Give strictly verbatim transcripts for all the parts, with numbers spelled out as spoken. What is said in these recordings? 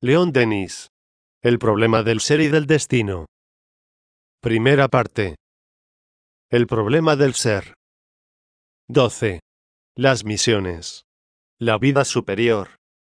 Leon Denis. El problema del ser y del destino. Primera parte. El problema del ser. doce. Las misiones. La vida superior.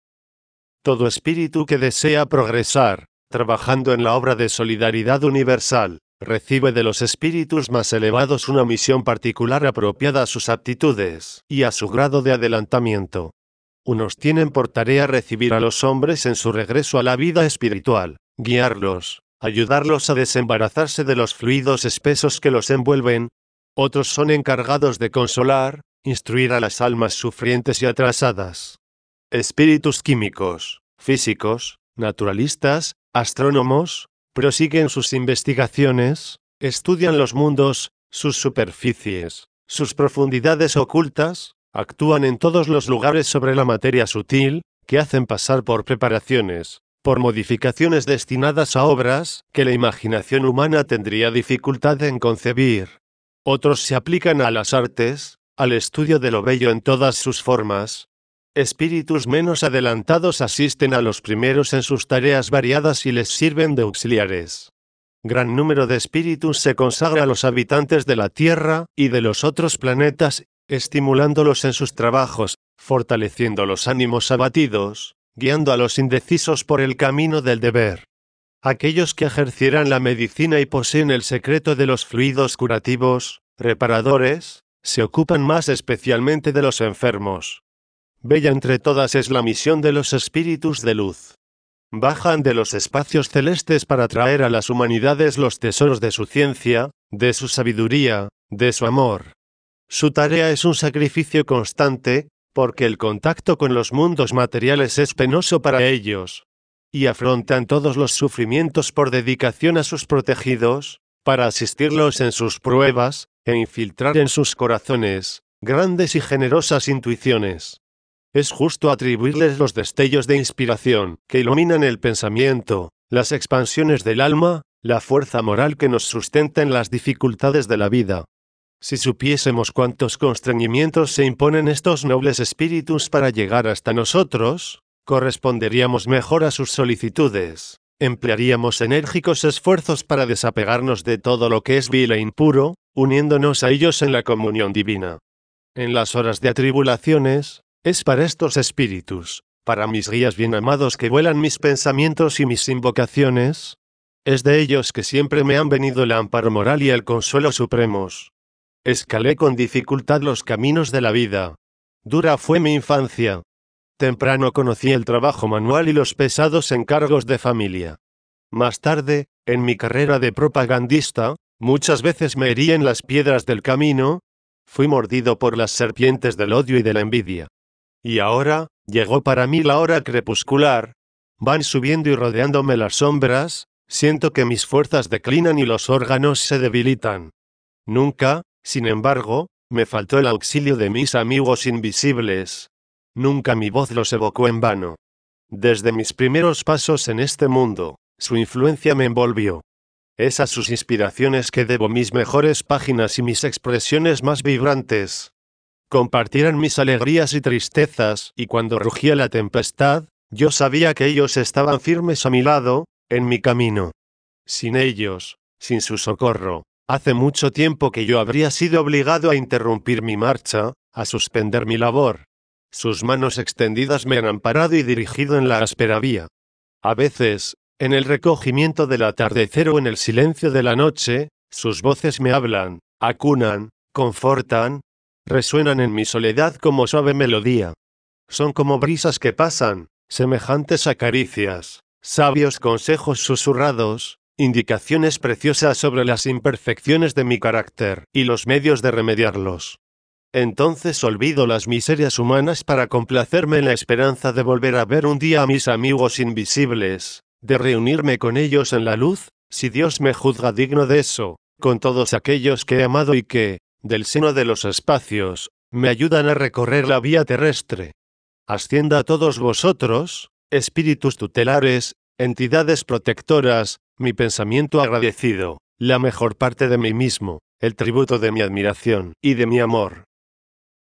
Todo espíritu que desea progresar, trabajando en la obra de solidaridad universal, recibe de los espíritus más elevados una misión particular apropiada a sus aptitudes y a su grado de adelantamiento. Unos tienen por tarea recibir a los hombres en su regreso a la vida espiritual, guiarlos, ayudarlos a desembarazarse de los fluidos espesos que los envuelven. Otros son encargados de consolar, instruir a las almas sufrientes y atrasadas. Espíritus químicos, físicos, naturalistas, astrónomos, prosiguen sus investigaciones, estudian los mundos, sus superficies, sus profundidades ocultas, actúan en todos los lugares sobre la materia sutil, que hacen pasar por preparaciones, por modificaciones destinadas a obras que la imaginación humana tendría dificultad en concebir. Otros se aplican a las artes, al estudio de lo bello en todas sus formas. Espíritus menos adelantados asisten a los primeros en sus tareas variadas y les sirven de auxiliares. Gran número de espíritus se consagra a los habitantes de la Tierra y de los otros planetas, estimulándolos en sus trabajos, fortaleciendo los ánimos abatidos, guiando a los indecisos por el camino del deber. Aquellos que ejercieran la medicina y poseen el secreto de los fluidos curativos, reparadores, se ocupan más especialmente de los enfermos. Bella entre todas es la misión de los espíritus de luz. Bajan de los espacios celestes para traer a las humanidades los tesoros de su ciencia, de su sabiduría, de su amor. Su tarea es un sacrificio constante, porque el contacto con los mundos materiales es penoso para ellos, y afrontan todos los sufrimientos por dedicación a sus protegidos, para asistirlos en sus pruebas, e infiltrar en sus corazones grandes y generosas intuiciones. Es justo atribuirles los destellos de inspiración que iluminan el pensamiento, las expansiones del alma, la fuerza moral que nos sustenta en las dificultades de la vida. Si supiésemos cuántos constreñimientos se imponen estos nobles espíritus para llegar hasta nosotros, corresponderíamos mejor a sus solicitudes, emplearíamos enérgicos esfuerzos para desapegarnos de todo lo que es vil e impuro, uniéndonos a ellos en la comunión divina. En las horas de atribulaciones, es para estos espíritus, para mis guías bien amados que vuelan mis pensamientos y mis invocaciones, es de ellos que siempre me han venido el amparo moral y el consuelo supremos. Escalé con dificultad los caminos de la vida. Dura fue mi infancia. Temprano conocí el trabajo manual y los pesados encargos de familia. Más tarde, en mi carrera de propagandista, muchas veces me herí en las piedras del camino, fui mordido por las serpientes del odio y de la envidia. Y ahora, llegó para mí la hora crepuscular, van subiendo y rodeándome las sombras, siento que mis fuerzas declinan y los órganos se debilitan. Nunca, sin embargo, me faltó el auxilio de mis amigos invisibles. Nunca mi voz los evocó en vano. Desde mis primeros pasos en este mundo, su influencia me envolvió. Es a sus inspiraciones que debo mis mejores páginas y mis expresiones más vibrantes. Compartieran mis alegrías y tristezas, y cuando rugía la tempestad, yo sabía que ellos estaban firmes a mi lado, en mi camino. Sin ellos, sin su socorro, hace mucho tiempo que yo habría sido obligado a interrumpir mi marcha, a suspender mi labor. Sus manos extendidas me han amparado y dirigido en la áspera vía. A veces, en el recogimiento del atardecer o en el silencio de la noche, sus voces me hablan, acunan, confortan, resuenan en mi soledad como suave melodía. Son como brisas que pasan, semejantes a caricias, sabios consejos susurrados, indicaciones preciosas sobre las imperfecciones de mi carácter y los medios de remediarlos. Entonces olvido las miserias humanas para complacerme en la esperanza de volver a ver un día a mis amigos invisibles, de reunirme con ellos en la luz, si Dios me juzga digno de eso, con todos aquellos que he amado y que, del seno de los espacios, me ayudan a recorrer la vía terrestre. Ascienda a todos vosotros, espíritus tutelares, entidades protectoras, mi pensamiento agradecido, la mejor parte de mí mismo, el tributo de mi admiración y de mi amor.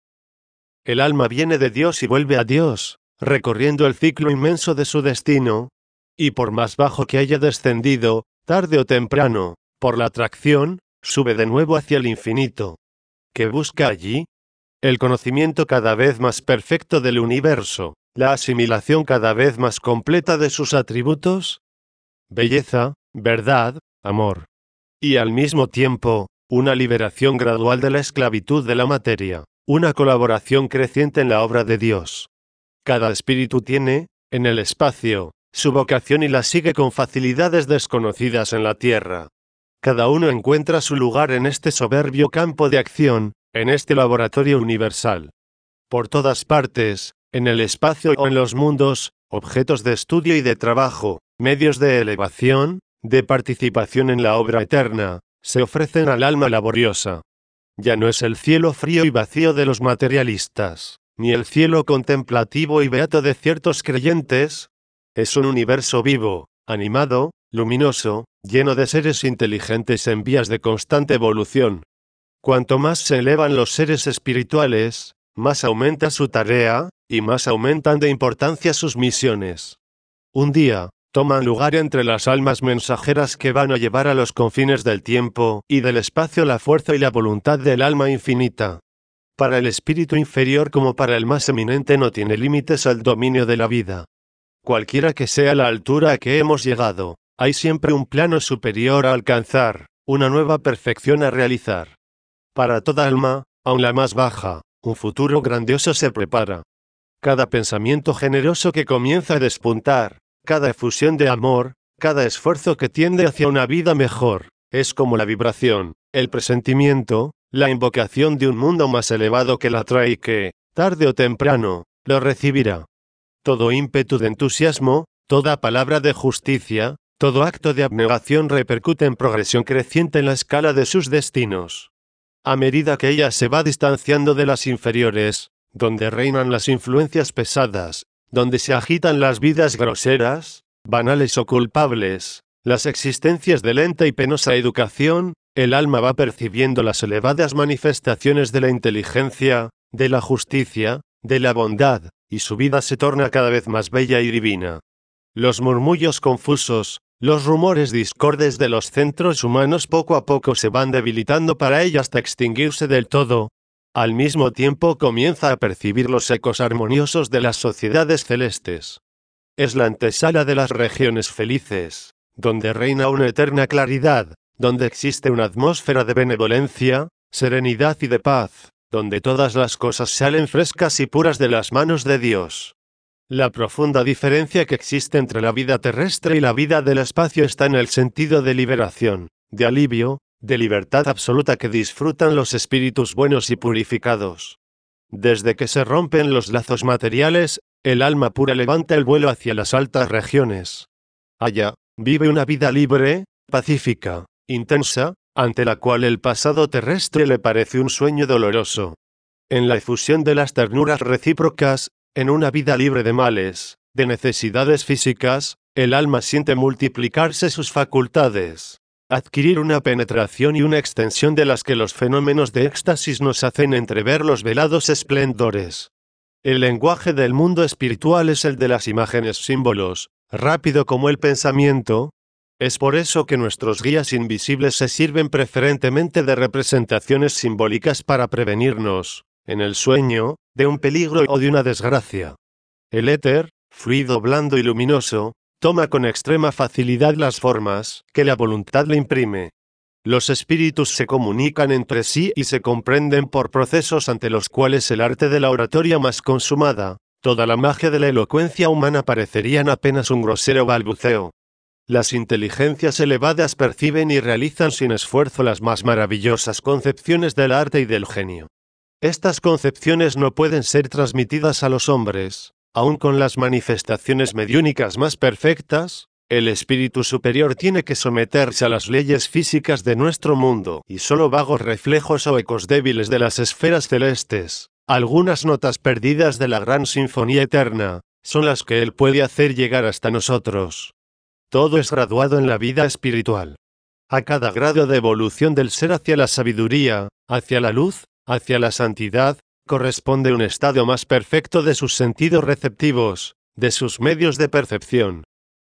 El alma viene de Dios y vuelve a Dios, recorriendo el ciclo inmenso de su destino, y por más bajo que haya descendido, tarde o temprano, por la atracción, sube de nuevo hacia el infinito. ¿Qué busca allí? El conocimiento cada vez más perfecto del universo, la asimilación cada vez más completa de sus atributos, belleza, verdad, amor. Y al mismo tiempo, una liberación gradual de la esclavitud de la materia, una colaboración creciente en la obra de Dios. Cada espíritu tiene, en el espacio, su vocación y la sigue con facilidades desconocidas en la tierra. Cada uno encuentra su lugar en este soberbio campo de acción, en este laboratorio universal. Por todas partes, en el espacio o en los mundos, objetos de estudio y de trabajo, medios de elevación, de participación en la obra eterna, se ofrecen al alma laboriosa. Ya no es el cielo frío y vacío de los materialistas, ni el cielo contemplativo y beato de ciertos creyentes. Es un universo vivo, animado, luminoso, lleno de seres inteligentes en vías de constante evolución. Cuanto más se elevan los seres espirituales, más aumenta su tarea, y más aumentan de importancia sus misiones. Un día, toman lugar entre las almas mensajeras que van a llevar a los confines del tiempo y del espacio la fuerza y la voluntad del alma infinita. Para el espíritu inferior como para el más eminente no tiene límites el dominio de la vida. Cualquiera que sea la altura a que hemos llegado, hay siempre un plano superior a alcanzar, una nueva perfección a realizar. Para toda alma, aun la más baja, un futuro grandioso se prepara. Cada pensamiento generoso que comienza a despuntar, cada efusión de amor, cada esfuerzo que tiende hacia una vida mejor, es como la vibración, el presentimiento, la invocación de un mundo más elevado que la trae y que, tarde o temprano, lo recibirá. Todo ímpetu de entusiasmo, toda palabra de justicia, todo acto de abnegación repercute en progresión creciente en la escala de sus destinos. A medida que ella se va distanciando de las inferiores, donde reinan las influencias pesadas, donde se agitan las vidas groseras, banales o culpables, las existencias de lenta y penosa educación, el alma va percibiendo las elevadas manifestaciones de la inteligencia, de la justicia, de la bondad, y su vida se torna cada vez más bella y divina. Los murmullos confusos, los rumores discordes de los centros humanos poco a poco se van debilitando para ella hasta extinguirse del todo. Al mismo tiempo comienza a percibir los ecos armoniosos de las sociedades celestes. Es la antesala de las regiones felices, donde reina una eterna claridad, donde existe una atmósfera de benevolencia, serenidad y de paz, donde todas las cosas salen frescas y puras de las manos de Dios. La profunda diferencia que existe entre la vida terrestre y la vida del espacio está en el sentido de liberación, de alivio, de libertad absoluta que disfrutan los espíritus buenos y purificados. Desde que se rompen los lazos materiales, el alma pura levanta el vuelo hacia las altas regiones. Allá, vive una vida libre, pacífica, intensa, ante la cual el pasado terrestre le parece un sueño doloroso. En la efusión de las ternuras recíprocas, en una vida libre de males, de necesidades físicas, el alma siente multiplicarse sus facultades, adquirir una penetración y una extensión de las que los fenómenos de éxtasis nos hacen entrever los velados esplendores. El lenguaje del mundo espiritual es el de las imágenes símbolos, rápido como el pensamiento. Es por eso que nuestros guías invisibles se sirven preferentemente de representaciones simbólicas para prevenirnos, en el sueño, de un peligro o de una desgracia. El éter, fluido blando y luminoso, toma con extrema facilidad las formas que la voluntad le imprime. Los espíritus se comunican entre sí y se comprenden por procesos ante los cuales el arte de la oratoria más consumada, toda la magia de la elocuencia humana parecerían apenas un grosero balbuceo. Las inteligencias elevadas perciben y realizan sin esfuerzo las más maravillosas concepciones del arte y del genio. Estas concepciones no pueden ser transmitidas a los hombres, aun con las manifestaciones mediúnicas más perfectas. El espíritu superior tiene que someterse a las leyes físicas de nuestro mundo, y solo vagos reflejos o ecos débiles de las esferas celestes, algunas notas perdidas de la gran sinfonía eterna, son las que él puede hacer llegar hasta nosotros. Todo es graduado en la vida espiritual. A cada grado de evolución del ser hacia la sabiduría, hacia la luz, hacia la santidad, corresponde un estado más perfecto de sus sentidos receptivos, de sus medios de percepción.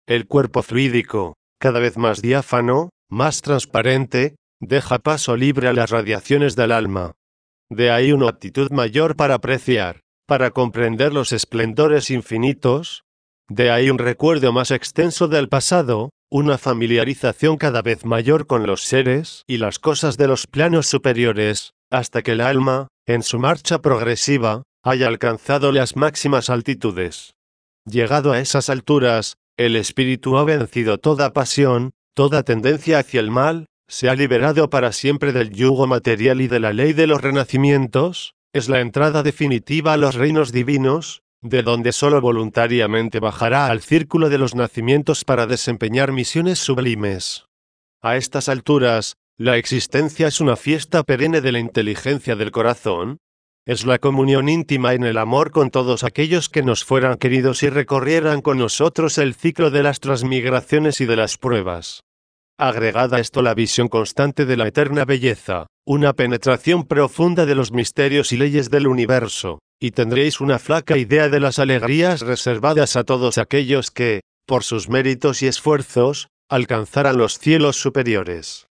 el cuerpo fluídico, cada vez más diáfano, más transparente, deja paso libre a las radiaciones del alma. De ahí una aptitud mayor para apreciar, para comprender los esplendores infinitos. De ahí un recuerdo más extenso del pasado, una familiarización cada vez mayor con los seres y las cosas de los planos superiores, hasta que el alma, en su marcha progresiva, haya alcanzado las máximas altitudes. Llegado a esas alturas, el espíritu ha vencido toda pasión, toda tendencia hacia el mal, se ha liberado para siempre del yugo material y de la ley de los renacimientos, es la entrada definitiva a los reinos divinos, de donde solo voluntariamente bajará al círculo de los nacimientos para desempeñar misiones sublimes. A estas alturas, la existencia es una fiesta perenne de la inteligencia del corazón, es la comunión íntima en el amor con todos aquellos que nos fueran queridos y recorrieran con nosotros el ciclo de las transmigraciones y de las pruebas. Agregada a esto la visión constante de la eterna belleza, una penetración profunda de los misterios y leyes del universo, y tendréis una flaca idea de las alegrías reservadas a todos aquellos que, por sus méritos y esfuerzos, alcanzaran los cielos superiores.